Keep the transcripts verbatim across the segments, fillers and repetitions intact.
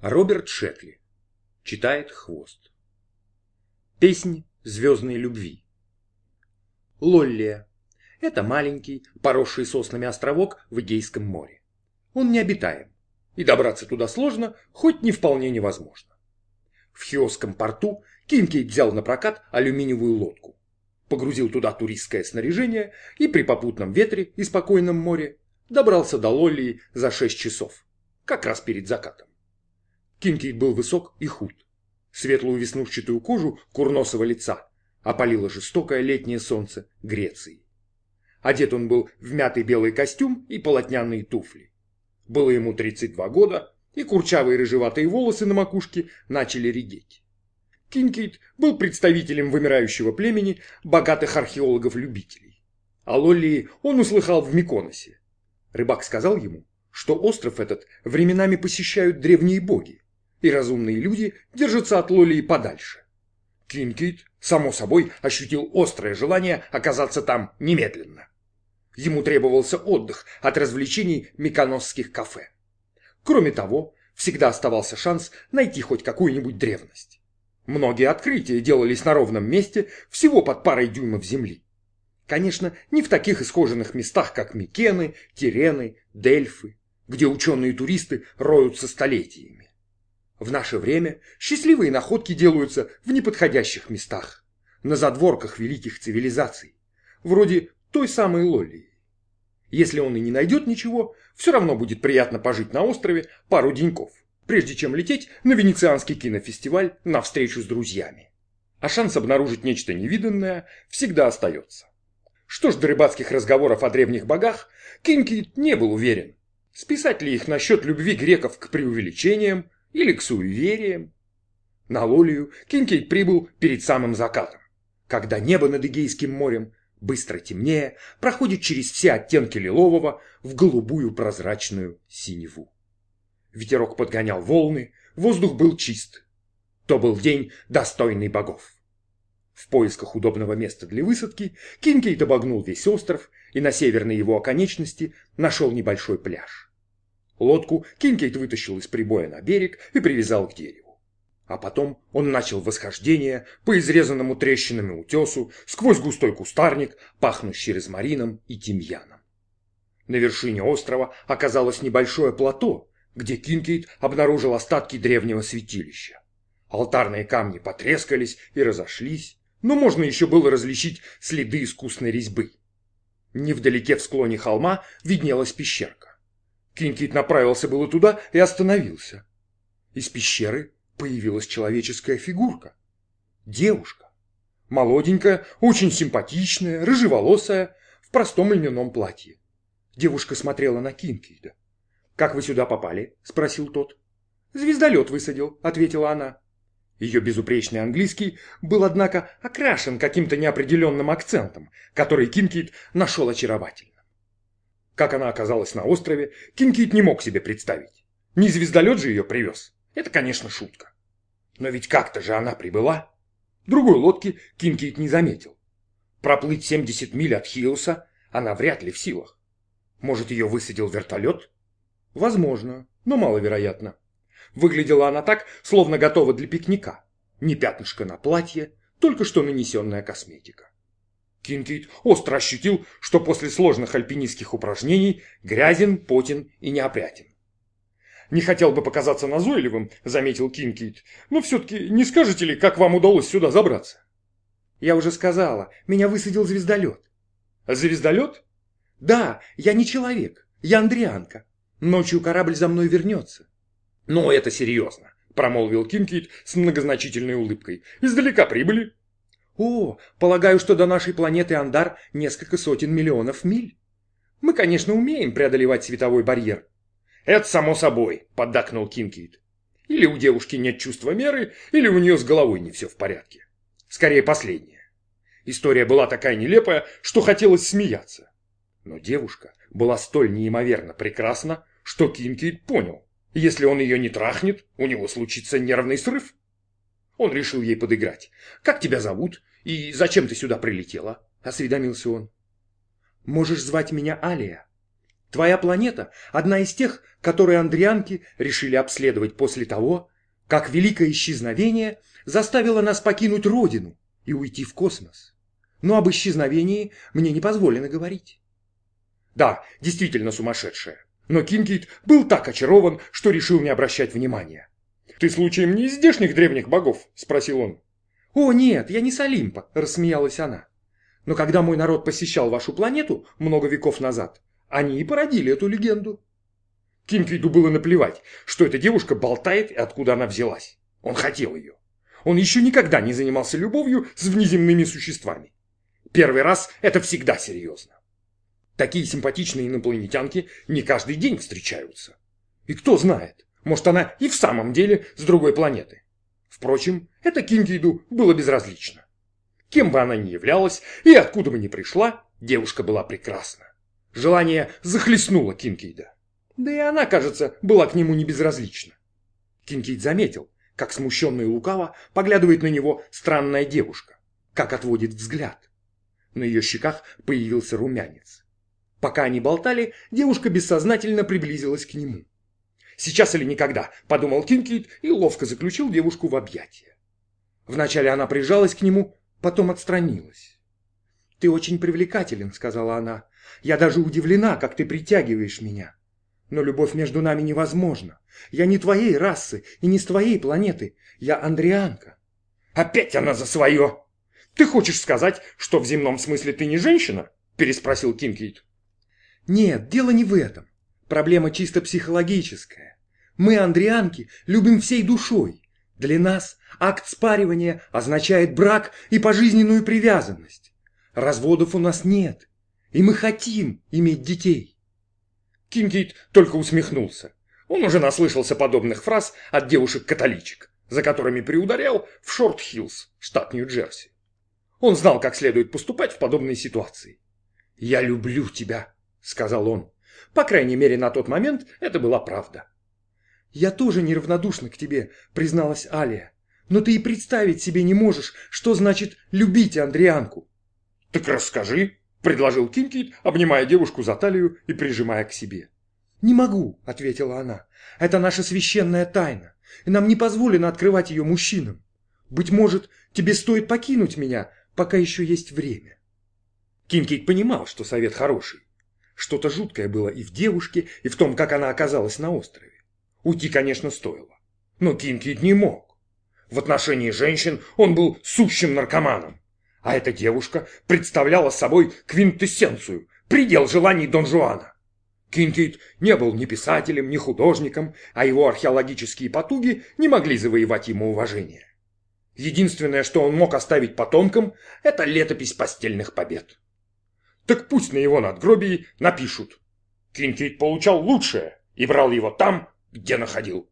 Роберт Шекли. Читает Хвост. Песнь звездной любви. Лоллия. Это маленький, поросший соснами островок в Эгейском море. Он необитаем, и добраться туда сложно, хоть не вполне невозможно. В Хиосском порту Кинкейд взял на прокат алюминиевую лодку, погрузил туда туристское снаряжение и при попутном ветре и спокойном море добрался до Лоллии за шесть часов, как раз перед закатом. Кинкейд был высок и худ. Светлую веснушчатую кожу курносого лица опалило жестокое летнее солнце Греции. Одет он был в мятый белый костюм и полотняные туфли. Было ему тридцать два года, и курчавые рыжеватые волосы на макушке начали редеть. Кинкейд был представителем вымирающего племени богатых археологов-любителей. О Лоллии он услыхал в Миконосе. Рыбак сказал ему, что остров этот временами посещают древние боги, и разумные люди держатся от Лоллии подальше. Кинкейд, само собой, ощутил острое желание оказаться там немедленно. Ему требовался отдых от развлечений миконосских кафе. Кроме того, всегда оставался шанс найти хоть какую-нибудь древность. Многие открытия делались на ровном месте, всего под парой дюймов земли. Конечно, не в таких исхоженных местах, как Микены, Тирены, Дельфы, где ученые и туристы роются столетиями. В наше время счастливые находки делаются в неподходящих местах, на задворках великих цивилизаций, вроде той самой Лоллии. Если он и не найдет ничего, все равно будет приятно пожить на острове пару деньков, прежде чем лететь на Венецианский кинофестиваль на встречу с друзьями. А шанс обнаружить нечто невиданное всегда остается. Что ж до рыбацких разговоров о древних богах, Кинкейд не был уверен, списать ли их насчет любви греков к преувеличениям или к суевериям. На Лоллию Кинкейд прибыл перед самым закатом, когда небо над Эгейским морем, быстро темнее, проходит через все оттенки лилового в голубую прозрачную синеву. Ветерок подгонял волны, воздух был чист. То был день, достойный богов. В поисках удобного места для высадки Кинкейд обогнул весь остров и на северной его оконечности нашел небольшой пляж. Лодку Кинкейд вытащил из прибоя на берег и привязал к дереву. А потом он начал восхождение по изрезанному трещинами утесу сквозь густой кустарник, пахнущий розмарином и тимьяном. На вершине острова оказалось небольшое плато, где Кинкейд обнаружил остатки древнего святилища. Алтарные камни потрескались и разошлись, но можно еще было различить следы искусной резьбы. Невдалеке в склоне холма виднелась пещерка. Кинкейд направился было туда и остановился. Из пещеры появилась человеческая фигурка. Девушка. Молоденькая, очень симпатичная, рыжеволосая, в простом льняном платье. Девушка смотрела на Кинкейда. «Как вы сюда попали?» – спросил тот. «Звездолет высадил», – ответила она. Ее безупречный английский был, однако, окрашен каким-то неопределенным акцентом, который Кинкейд нашел очаровательным. Как она оказалась на острове, Кинкейд не мог себе представить. Не звездолет же ее привез. Это, конечно, шутка. Но ведь как-то же она прибыла. Другой лодки Кинкейд не заметил. Проплыть семьдесят миль от Хиоса она вряд ли в силах. Может, ее высадил вертолет? Возможно, но маловероятно. Выглядела она так, словно готова для пикника. Не пятнышко на платье, только что нанесенная косметика. Кинкейд остро ощутил, что после сложных альпинистских упражнений грязен, потен и неопрятен. «Не хотел бы показаться назойливым», — заметил Кинкейд, «но все-таки не скажете ли, как вам удалось сюда забраться?» «Я уже сказала, меня высадил звездолет». «Звездолет?» «Да, я не человек, я андрианка. Ночью корабль за мной вернется». «Ну, это серьезно», — промолвил Кинкейд с многозначительной улыбкой. «Издалека прибыли?» «О, полагаю, что до нашей планеты Андар несколько сотен миллионов миль. Мы, конечно, умеем преодолевать световой барьер». «Это само собой», — поддакнул Кинкейд. «Или у девушки нет чувства меры, или у нее с головой не все в порядке. Скорее, последнее. История была такая нелепая, что хотелось смеяться. Но девушка была столь неимоверно прекрасна, что Кинкейд понял, если он ее не трахнет, у него случится нервный срыв. Он решил ей подыграть. «Как тебя зовут? И зачем ты сюда прилетела?» – осведомился он. «Можешь звать меня Алия». Твоя планета – одна из тех, которые андрианки решили обследовать после того, как великое исчезновение заставило нас покинуть Родину и уйти в космос. Но об исчезновении мне не позволено говорить. Да, действительно сумасшедшая. Но Кинкейд был так очарован, что решил не обращать внимания. «Ты случаем не из здешних древних богов?» – спросил он. «О, нет, я не с Олимпа», – рассмеялась она. «Но когда мой народ посещал вашу планету много веков назад, они и породили эту легенду». Кинкейду было наплевать, что эта девушка болтает и откуда она взялась. Он хотел ее. Он еще никогда не занимался любовью с внеземными существами. Первый раз – это всегда серьезно. Такие симпатичные инопланетянки не каждый день встречаются. И кто знает, может, она и в самом деле с другой планеты. Впрочем, это Кинкейду было безразлично. Кем бы она ни являлась и откуда бы ни пришла, девушка была прекрасна. Желание захлестнуло Кинкейда. Да и она, кажется, была к нему не безразлична. Кинкейд заметил, как смущенно и лукаво поглядывает на него странная девушка, как отводит взгляд. На ее щеках появился румянец. Пока они болтали, девушка бессознательно приблизилась к нему. «Сейчас или никогда», — подумал Кинкейд и ловко заключил девушку в объятия. Вначале она прижалась к нему, потом отстранилась. «Ты очень привлекателен», — сказала она. «Я даже удивлена, как ты притягиваешь меня. Но любовь между нами невозможна. Я не твоей расы и не с твоей планеты. Я андрианка». «Опять она за свое! Ты хочешь сказать, что в земном смысле ты не женщина?» — переспросил Кинкейд. «Нет, дело не в этом. Проблема чисто психологическая. Мы, андрианки, любим всей душой. Для нас акт спаривания означает брак и пожизненную привязанность. Разводов у нас нет, и мы хотим иметь детей». Кинкейд только усмехнулся. Он уже наслышался подобных фраз от девушек-католичек, за которыми приударял в Шорт-Хиллз, штат Нью-Джерси. Он знал, как следует поступать в подобной ситуации. «Я люблю тебя», — сказал он. По крайней мере, на тот момент это была правда. «Я тоже неравнодушна к тебе», — призналась Алия. «Но ты и представить себе не можешь, что значит любить андрианку». «Так расскажи», — предложил Кинкейд, обнимая девушку за талию и прижимая к себе. «Не могу», — ответила она. «Это наша священная тайна, и нам не позволено открывать ее мужчинам. Быть может, тебе стоит покинуть меня, пока еще есть время». Кинкейд понимал, что совет хороший. Что-то жуткое было и в девушке, и в том, как она оказалась на острове. Уйти, конечно, стоило. Но Кинкейд не мог. В отношении женщин он был сущим наркоманом. А эта девушка представляла собой квинтэссенцию, предел желаний Дон Жуана. Кинкейд не был ни писателем, ни художником, а его археологические потуги не могли завоевать ему уважение. Единственное, что он мог оставить потомкам, это летопись постельных побед. Так пусть на его надгробии напишут: Кинкейд получал лучшее и брал его там, где находил.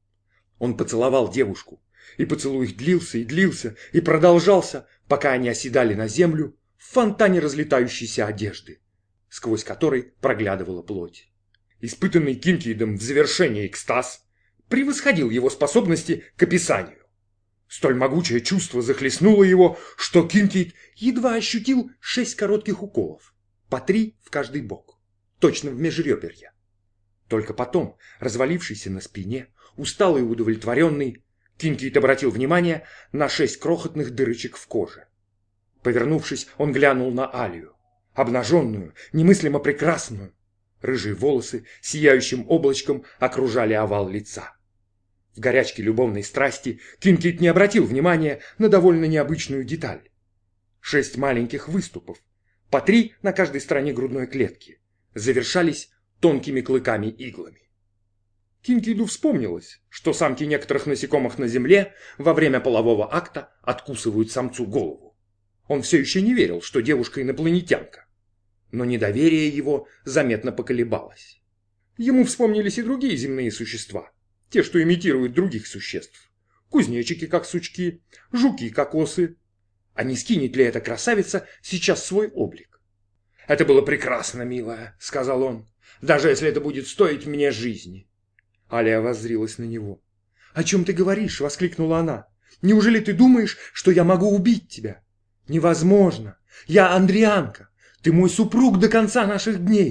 Он поцеловал девушку, и поцелуй их длился и длился, и продолжался, пока они оседали на землю в фонтане разлетающейся одежды, сквозь который проглядывала плоть. Испытанный Кинкейдом в завершении экстаз превосходил его способности к описанию. Столь могучее чувство захлестнуло его, что Кинкейд едва ощутил шесть коротких уколов, по три в каждый бок, точно в межреберья. Только потом, развалившийся на спине, усталый и удовлетворенный, Кинкейд обратил внимание на шесть крохотных дырочек в коже. Повернувшись, он глянул на Алию, обнаженную, немыслимо прекрасную. Рыжие волосы сияющим облачком окружали овал лица. В горячке любовной страсти Кинкейд не обратил внимания на довольно необычную деталь. Шесть маленьких выступов, по три на каждой стороне грудной клетки, завершались тонкими клыками-иглами. Кинкейду вспомнилось, что самки некоторых насекомых на земле во время полового акта откусывают самцу голову. Он все еще не верил, что девушка инопланетянка. Но недоверие его заметно поколебалось. Ему вспомнились и другие земные существа. Те, что имитируют других существ. Кузнечики, как сучки, жуки, как осы. А не скинет ли эта красавица сейчас свой облик? «Это было прекрасно, милая», — сказал он, «даже если это будет стоить мне жизни». Алия воззрилась на него. «О чем ты говоришь?» — воскликнула она. «Неужели ты думаешь, что я могу убить тебя? Невозможно. Я андрианка. Ты мой супруг до конца наших дней.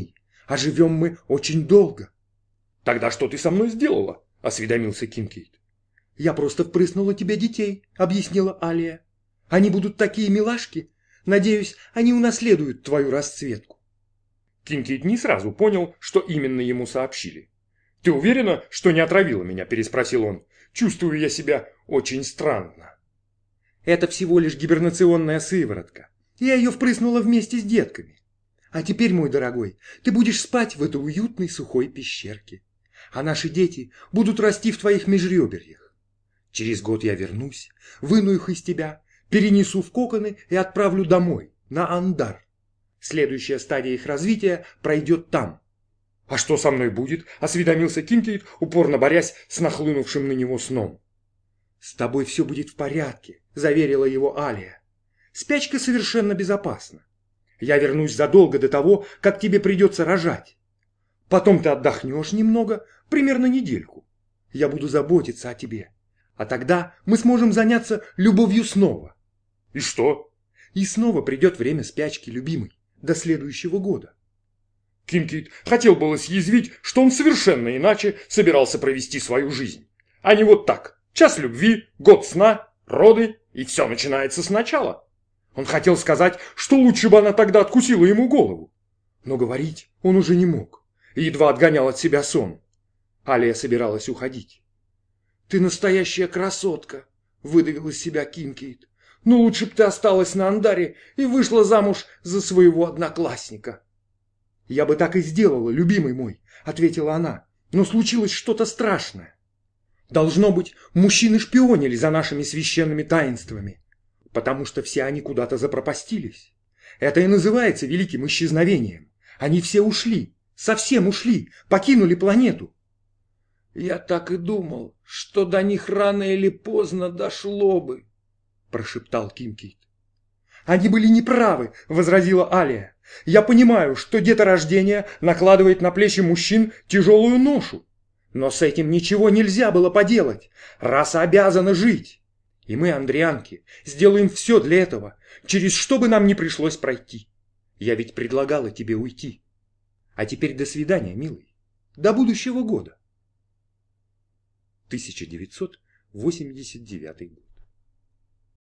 а живем мы очень долго. Тогда что ты со мной сделала? Осведомился Кинкейд. Я просто впрыснула тебе детей, объяснила Алия. Они будут такие милашки. Надеюсь, они унаследуют твою расцветку. Кинкейд не сразу понял, что именно ему сообщили. «Ты уверена, что не отравила меня?» – переспросил он. «Чувствую я себя очень странно». «Это всего лишь гибернационная сыворотка. Я ее впрыснула вместе с детками. А теперь, мой дорогой, ты будешь спать в этой уютной сухой пещерке. А наши дети будут расти в твоих межреберьях. Через год я вернусь, выну их из тебя, перенесу в коконы и отправлю домой, на Андар. Следующая стадия их развития пройдет там». «А что со мной будет?» – осведомился Кинкейд, упорно борясь с нахлынувшим на него сном. «С тобой все будет в порядке», – заверила его Алия. «Спячка совершенно безопасна. Я вернусь задолго до того, как тебе придется рожать. Потом ты отдохнешь немного, примерно недельку. Я буду заботиться о тебе. А тогда мы сможем заняться любовью снова». «И что?» «И снова придет время спячки, любимый, до следующего года». Кинкейд хотел было съязвить, что он совершенно иначе собирался провести свою жизнь. А не вот так. Час любви, год сна, роды, и все начинается сначала. Он хотел сказать, что лучше бы она тогда откусила ему голову. Но говорить он уже не мог и едва отгонял от себя сон. Алия собиралась уходить. «Ты настоящая красотка», — выдавил из себя Кинкейд. «Ну лучше б ты осталась на Андаре и вышла замуж за своего одноклассника». «Я бы так и сделала, любимый мой», — ответила она. «Но случилось что-то страшное. Должно быть, мужчины шпионили за нашими священными таинствами, потому что все они куда-то запропастились. Это и называется великим исчезновением. Они все ушли, совсем ушли, покинули планету». «Я так и думал, что до них рано или поздно дошло бы», — прошептал Кинкейд. «Они были неправы», — возразила Алия. «Я понимаю, что деторождение накладывает на плечи мужчин тяжелую ношу. Но с этим ничего нельзя было поделать. Раса обязана жить. И мы, андрианки, сделаем все для этого, через что бы нам ни пришлось пройти. Я ведь предлагала тебе уйти. А теперь до свидания, милый. До будущего года». тысяча девятьсот восемьдесят девятый год.